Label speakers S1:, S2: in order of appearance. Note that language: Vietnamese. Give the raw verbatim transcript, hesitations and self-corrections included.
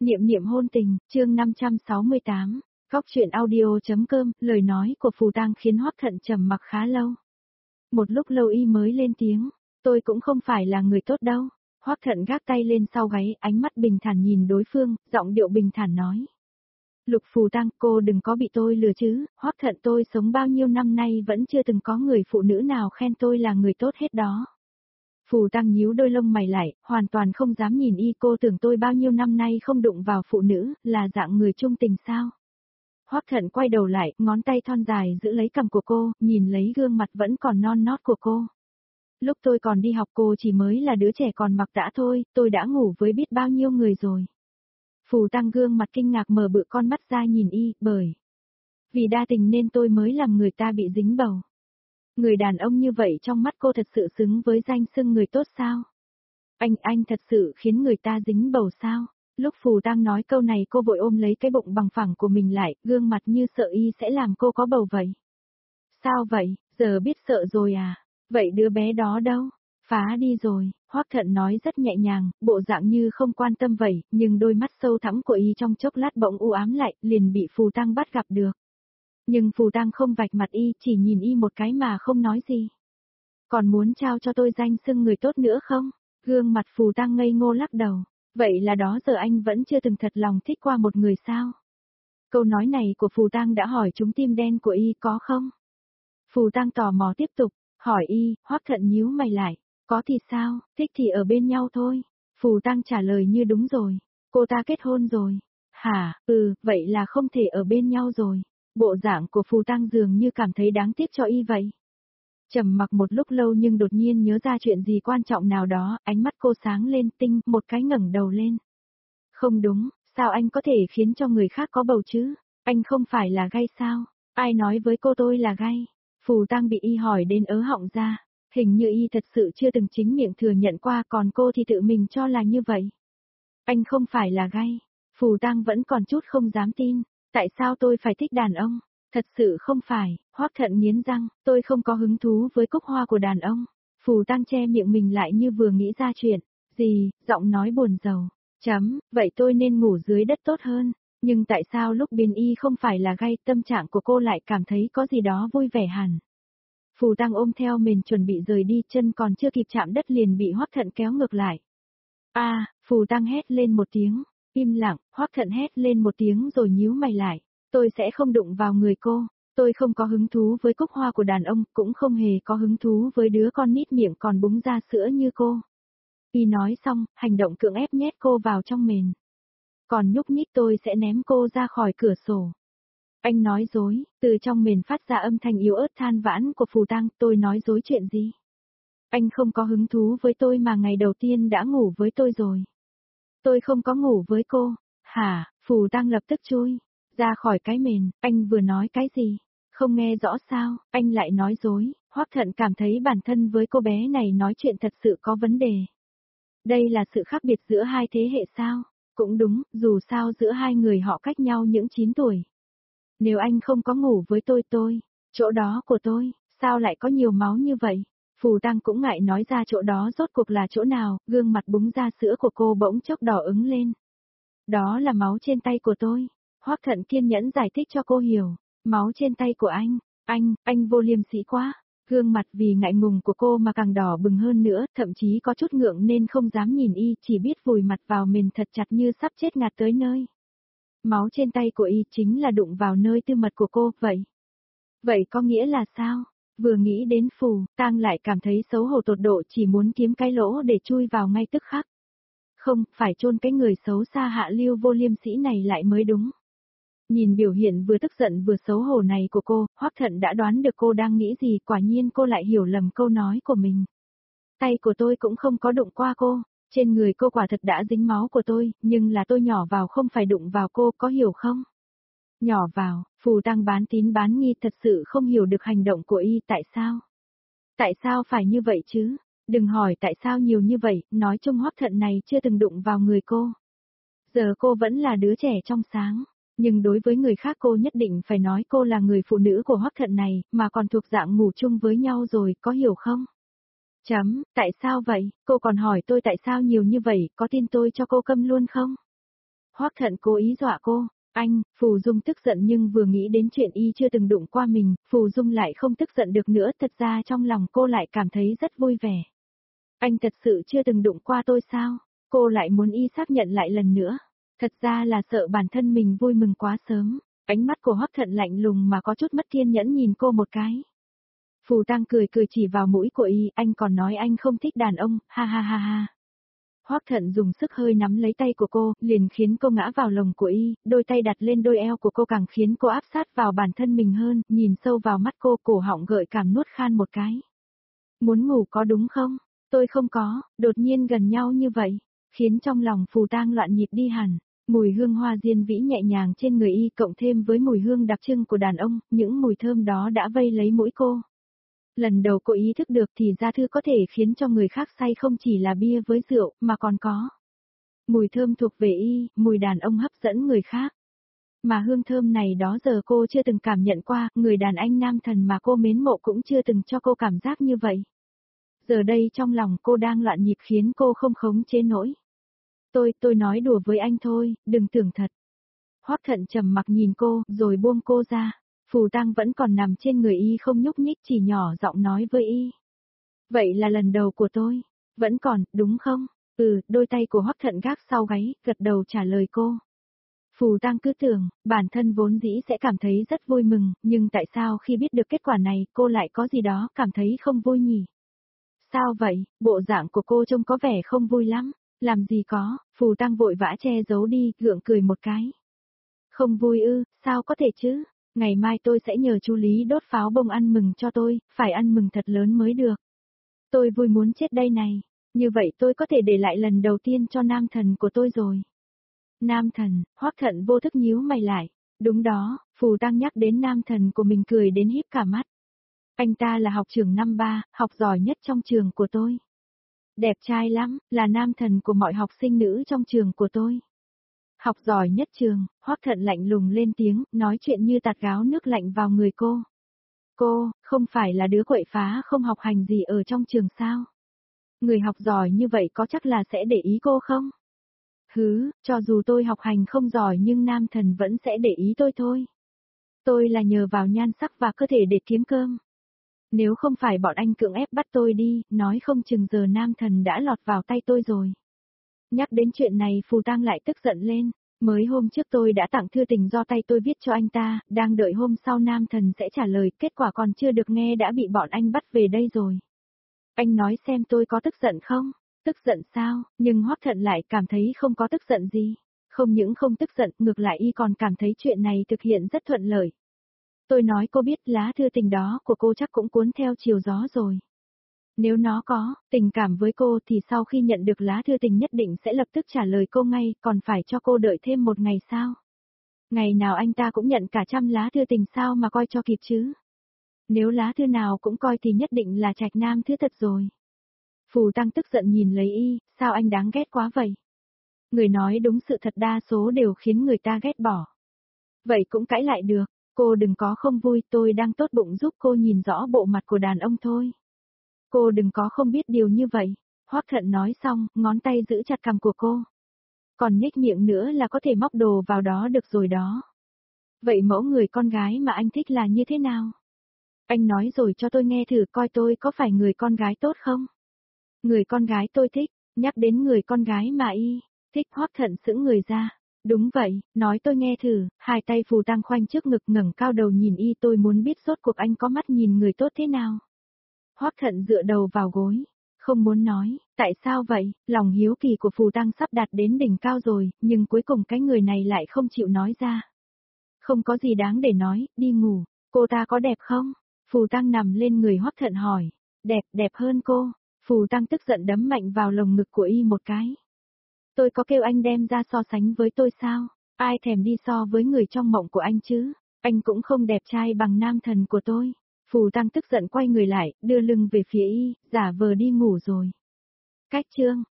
S1: Niệm niệm hôn tình, chương năm trăm sáu mươi tám, Góc truyện audio.com, lời nói của Phù Tang khiến Hoắc Thận trầm mặc khá lâu. Một lúc lâu y mới lên tiếng, tôi cũng không phải là người tốt đâu. Hoắc Thận gác tay lên sau gáy, ánh mắt bình thản nhìn đối phương, giọng điệu bình thản nói. Lục Phù Tang, cô đừng có bị tôi lừa chứ, Hoắc Thận tôi sống bao nhiêu năm nay vẫn chưa từng có người phụ nữ nào khen tôi là người tốt hết đó. Phù Tang nhíu đôi lông mày lại, hoàn toàn không dám nhìn y. Cô tưởng tôi bao nhiêu năm nay không đụng vào phụ nữ, là dạng người trung tình sao? Hoắc Thận quay đầu lại, ngón tay thon dài giữ lấy cằm của cô, nhìn lấy gương mặt vẫn còn non nót của cô. Lúc tôi còn đi học cô chỉ mới là đứa trẻ còn mặc đã thôi, tôi đã ngủ với biết bao nhiêu người rồi. Phù Tang gương mặt kinh ngạc mở bự con mắt ra nhìn y, bởi vì đa tình nên tôi mới làm người ta bị dính bầu. Người đàn ông như vậy trong mắt cô thật sự xứng với danh xưng người tốt sao? Anh, anh thật sự khiến người ta dính bầu sao? Lúc Phù Tang nói câu này cô vội ôm lấy cái bụng bằng phẳng của mình lại, gương mặt như sợ y sẽ làm cô có bầu vậy. Sao vậy, giờ biết sợ rồi à? Vậy đứa bé đó đâu? Phá đi rồi, Hoắc Thận nói rất nhẹ nhàng, bộ dạng như không quan tâm vậy, nhưng đôi mắt sâu thẳm của y trong chốc lát bỗng u ám lại, liền bị Phù Tang bắt gặp được. Nhưng Phù Tang không vạch mặt y, chỉ nhìn y một cái mà không nói gì. Còn muốn trao cho tôi danh xưng người tốt nữa không? Gương mặt Phù Tang ngây ngô lắc đầu. Vậy là đó giờ anh vẫn chưa từng thật lòng thích qua một người sao? Câu nói này của Phù Tang đã hỏi trúng tim đen của y có không? Phù Tang tò mò tiếp tục, hỏi y, Hoắc Thận nhíu mày lại. Có thì sao, thích thì ở bên nhau thôi. Phù Tang trả lời như đúng rồi. Cô ta kết hôn rồi. Hả, ừ, vậy là không thể ở bên nhau rồi. Bộ dạng của Phù Tang dường như cảm thấy đáng tiếc cho y vậy. Trầm mặc một lúc lâu nhưng đột nhiên nhớ ra chuyện gì quan trọng nào đó, ánh mắt cô sáng lên tinh, một cái ngẩng đầu lên. Không đúng, sao anh có thể khiến cho người khác có bầu chứ? Anh không phải là gay sao? Ai nói với cô tôi là gay? Phù Tang bị y hỏi đến ớ họng ra. Hình như y thật sự chưa từng chính miệng thừa nhận qua, còn cô thì tự mình cho là như vậy. Anh không phải là gay. Phù Tang vẫn còn chút không dám tin. Tại sao tôi phải thích đàn ông? Thật sự không phải, Hoắc Thận nghiến răng, tôi không có hứng thú với cúc hoa của đàn ông. Phù Tang che miệng mình lại như vừa nghĩ ra chuyện. Gì, giọng nói buồn rầu. Chấm, vậy tôi nên ngủ dưới đất tốt hơn. Nhưng tại sao lúc bên y không phải là gay, tâm trạng của cô lại cảm thấy có gì đó vui vẻ hẳn. Phù Tang ôm theo mình chuẩn bị rời đi, chân còn chưa kịp chạm đất liền bị Hoắc Thận kéo ngược lại. A, à, Phù Tang hét lên một tiếng, im lặng, Hoắc Thận hét lên một tiếng rồi nhíu mày lại. Tôi sẽ không đụng vào người cô, tôi không có hứng thú với cúc hoa của đàn ông, cũng không hề có hứng thú với đứa con nít miệng còn búng ra sữa như cô. Y nói xong, hành động cưỡng ép nhét cô vào trong mền. Còn nhúc nhích tôi sẽ ném cô ra khỏi cửa sổ. Anh nói dối, từ trong mền phát ra âm thanh yếu ớt than vãn của Phù Tang, tôi nói dối chuyện gì? Anh không có hứng thú với tôi mà ngày đầu tiên đã ngủ với tôi rồi. Tôi không có ngủ với cô. Hả, Phù Tang lập tức chui ra khỏi cái mền, anh vừa nói cái gì? Không nghe rõ sao, anh lại nói dối. Hoắc Thận cảm thấy bản thân với cô bé này nói chuyện thật sự có vấn đề. Đây là sự khác biệt giữa hai thế hệ sao? Cũng đúng, dù sao giữa hai người họ cách nhau những chín tuổi. Nếu anh không có ngủ với tôi tôi, chỗ đó của tôi, sao lại có nhiều máu như vậy? Phù Tang cũng ngại nói ra chỗ đó rốt cuộc là chỗ nào, gương mặt búng ra sữa của cô bỗng chốc đỏ ứng lên. Đó là máu trên tay của tôi. Hoắc Thận kiên nhẫn giải thích cho cô hiểu. Máu trên tay của anh, anh, anh vô liêm sỉ quá. Gương mặt vì ngại ngùng của cô mà càng đỏ bừng hơn nữa, thậm chí có chút ngượng nên không dám nhìn y, chỉ biết vùi mặt vào mền thật chặt như sắp chết ngạt tới nơi. Máu trên tay của y chính là đụng vào nơi tư mật của cô, vậy. Vậy có nghĩa là sao? Vừa nghĩ đến Phù Tang lại cảm thấy xấu hổ tột độ, chỉ muốn kiếm cái lỗ để chui vào ngay tức khắc. Không, phải chôn cái người xấu xa hạ lưu vô liêm sỉ này lại mới đúng. Nhìn biểu hiện vừa tức giận vừa xấu hổ này của cô, Hoắc Thận đã đoán được cô đang nghĩ gì, quả nhiên cô lại hiểu lầm câu nói của mình. Tay của tôi cũng không có đụng qua cô, trên người cô quả thật đã dính máu của tôi, nhưng là tôi nhỏ vào không phải đụng vào cô, có hiểu không? Nhỏ vào, Phù Tang bán tín bán nghi thật sự không hiểu được hành động của y, tại sao? Tại sao phải như vậy chứ? Đừng hỏi tại sao nhiều như vậy, nói chung Hoắc Thận này chưa từng đụng vào người cô. Giờ cô vẫn là đứa trẻ trong sáng. Nhưng đối với người khác cô nhất định phải nói cô là người phụ nữ của Hoắc Thận này, mà còn thuộc dạng ngủ chung với nhau rồi, có hiểu không? Chấm, tại sao vậy? Cô còn hỏi tôi tại sao nhiều như vậy, có tin tôi cho cô câm luôn không? Hoắc Thận cố ý dọa cô. Anh, Phù Dung tức giận nhưng vừa nghĩ đến chuyện y chưa từng đụng qua mình, Phù Dung lại không tức giận được nữa, thật ra trong lòng cô lại cảm thấy rất vui vẻ. Anh thật sự chưa từng đụng qua tôi sao? Cô lại muốn y xác nhận lại lần nữa. Thật ra là sợ bản thân mình vui mừng quá sớm. Ánh mắt của Hoắc Thận lạnh lùng mà có chút mất kiên nhẫn nhìn cô một cái. Phù Tăng cười cười chỉ vào mũi của y, anh còn nói anh không thích đàn ông, ha ha ha ha. Hoắc Thận dùng sức hơi nắm lấy tay của cô, liền khiến cô ngã vào lồng của y, đôi tay đặt lên đôi eo của cô càng khiến cô áp sát vào bản thân mình hơn, nhìn sâu vào mắt cô, cổ họng gợi cảm nuốt khan một cái. Muốn ngủ có đúng không? Tôi không có, đột nhiên gần nhau như vậy, khiến trong lòng Phù Tang loạn nhịp đi hẳn. Mùi hương hoa diên vĩ nhẹ nhàng trên người y cộng thêm với mùi hương đặc trưng của đàn ông, những mùi thơm đó đã vây lấy mũi cô. Lần đầu cô ý thức được thì gia thư có thể khiến cho người khác say không chỉ là bia với rượu, mà còn có mùi thơm thuộc về y, mùi đàn ông hấp dẫn người khác. Mà hương thơm này đó giờ cô chưa từng cảm nhận qua, người đàn anh nam thần mà cô mến mộ cũng chưa từng cho cô cảm giác như vậy. Giờ đây trong lòng cô đang loạn nhịp khiến cô không khống chế nổi. Tôi, tôi nói đùa với anh thôi, đừng tưởng thật. Hoắc Thận trầm mặc nhìn cô, rồi buông cô ra. Phù Tăng vẫn còn nằm trên người y không nhúc nhích, chỉ nhỏ giọng nói với y. Vậy là lần đầu của tôi. Vẫn còn, đúng không? Ừ, đôi tay của Hoắc Thận gác sau gáy, gật đầu trả lời cô. Phù Tăng cứ tưởng, bản thân vốn dĩ sẽ cảm thấy rất vui mừng, nhưng tại sao khi biết được kết quả này, cô lại có gì đó cảm thấy không vui nhỉ? Sao vậy, bộ dạng của cô trông có vẻ không vui lắm. Làm gì có, Phù Tăng vội vã che giấu đi, gượng cười một cái. Không vui ư, sao có thể chứ? Ngày mai tôi sẽ nhờ chú Lý đốt pháo bông ăn mừng cho tôi, phải ăn mừng thật lớn mới được. Tôi vui muốn chết đây này, như vậy tôi có thể để lại lần đầu tiên cho nam thần của tôi rồi. Nam thần, Hoắc Thận vô thức nhíu mày lại. Đúng đó, Phù Tăng nhắc đến nam thần của mình cười đến híp cả mắt. Anh ta là học trưởng năm ba, học giỏi nhất trong trường của tôi. Đẹp trai lắm, là nam thần của mọi học sinh nữ trong trường của tôi. Học giỏi nhất trường, Hoắc Thận lạnh lùng lên tiếng, nói chuyện như tạt gáo nước lạnh vào người cô. Cô, không phải là đứa quậy phá không học hành gì ở trong trường sao? Người học giỏi như vậy có chắc là sẽ để ý cô không? Hứ, cho dù tôi học hành không giỏi nhưng nam thần vẫn sẽ để ý tôi thôi. Tôi là nhờ vào nhan sắc và cơ thể để kiếm cơm. Nếu không phải bọn anh cưỡng ép bắt tôi đi, nói không chừng giờ nam thần đã lọt vào tay tôi rồi. Nhắc đến chuyện này Phù Tăng lại tức giận lên. Mới hôm trước tôi đã tặng thư tình do tay tôi viết cho anh ta, đang đợi hôm sau nam thần sẽ trả lời, kết quả còn chưa được nghe đã bị bọn anh bắt về đây rồi. Anh nói xem tôi có tức giận không? Tức giận sao? Nhưng Hoắc Thận lại cảm thấy không có tức giận gì. Không những không tức giận, ngược lại y còn cảm thấy chuyện này thực hiện rất thuận lợi. Tôi nói cô biết lá thư tình đó của cô chắc cũng cuốn theo chiều gió rồi. Nếu nó có tình cảm với cô thì sau khi nhận được lá thư tình nhất định sẽ lập tức trả lời cô ngay, còn phải cho cô đợi thêm một ngày sao? Ngày nào anh ta cũng nhận cả trăm lá thư tình sao mà coi cho kịp chứ? Nếu lá thư nào cũng coi thì nhất định là trạch nam thứ thật rồi. Phù Tăng tức giận nhìn lấy y, sao anh đáng ghét quá vậy? Người nói đúng sự thật đa số đều khiến người ta ghét bỏ. Vậy cũng cãi lại được, cô đừng có không vui, tôi đang tốt bụng giúp cô nhìn rõ bộ mặt của đàn ông thôi. Cô đừng có không biết điều như vậy. Hoắc Thận nói xong, ngón tay giữ chặt cằm của cô. Còn nhếch miệng nữa là có thể móc đồ vào đó được rồi đó. Vậy mẫu người con gái mà anh thích là như thế nào? Anh nói rồi cho tôi nghe thử coi tôi có phải người con gái tốt không? Người con gái tôi thích, nhắc đến người con gái mà y thích. Hoắc Thận sững người ra. Đúng vậy, nói tôi nghe thử. Hai tay Phù Tăng khoanh trước ngực ngẩng cao đầu nhìn y, tôi muốn biết rốt cuộc anh có mắt nhìn người tốt thế nào. Hoắc Thận dựa đầu vào gối, không muốn nói, tại sao vậy, lòng hiếu kỳ của Phù Tăng sắp đạt đến đỉnh cao rồi, nhưng cuối cùng cái người này lại không chịu nói ra. Không có gì đáng để nói, đi ngủ, cô ta có đẹp không? Phù Tăng nằm lên người Hoắc Thận hỏi, đẹp, đẹp hơn cô. Phù Tăng tức giận đấm mạnh vào lồng ngực của y một cái. Tôi có kêu anh đem ra so sánh với tôi sao? Ai thèm đi so với người trong mộng của anh chứ? Anh cũng không đẹp trai bằng nam thần của tôi. Phù Tăng tức giận quay người lại, đưa lưng về phía y, giả vờ đi ngủ rồi. Cách chương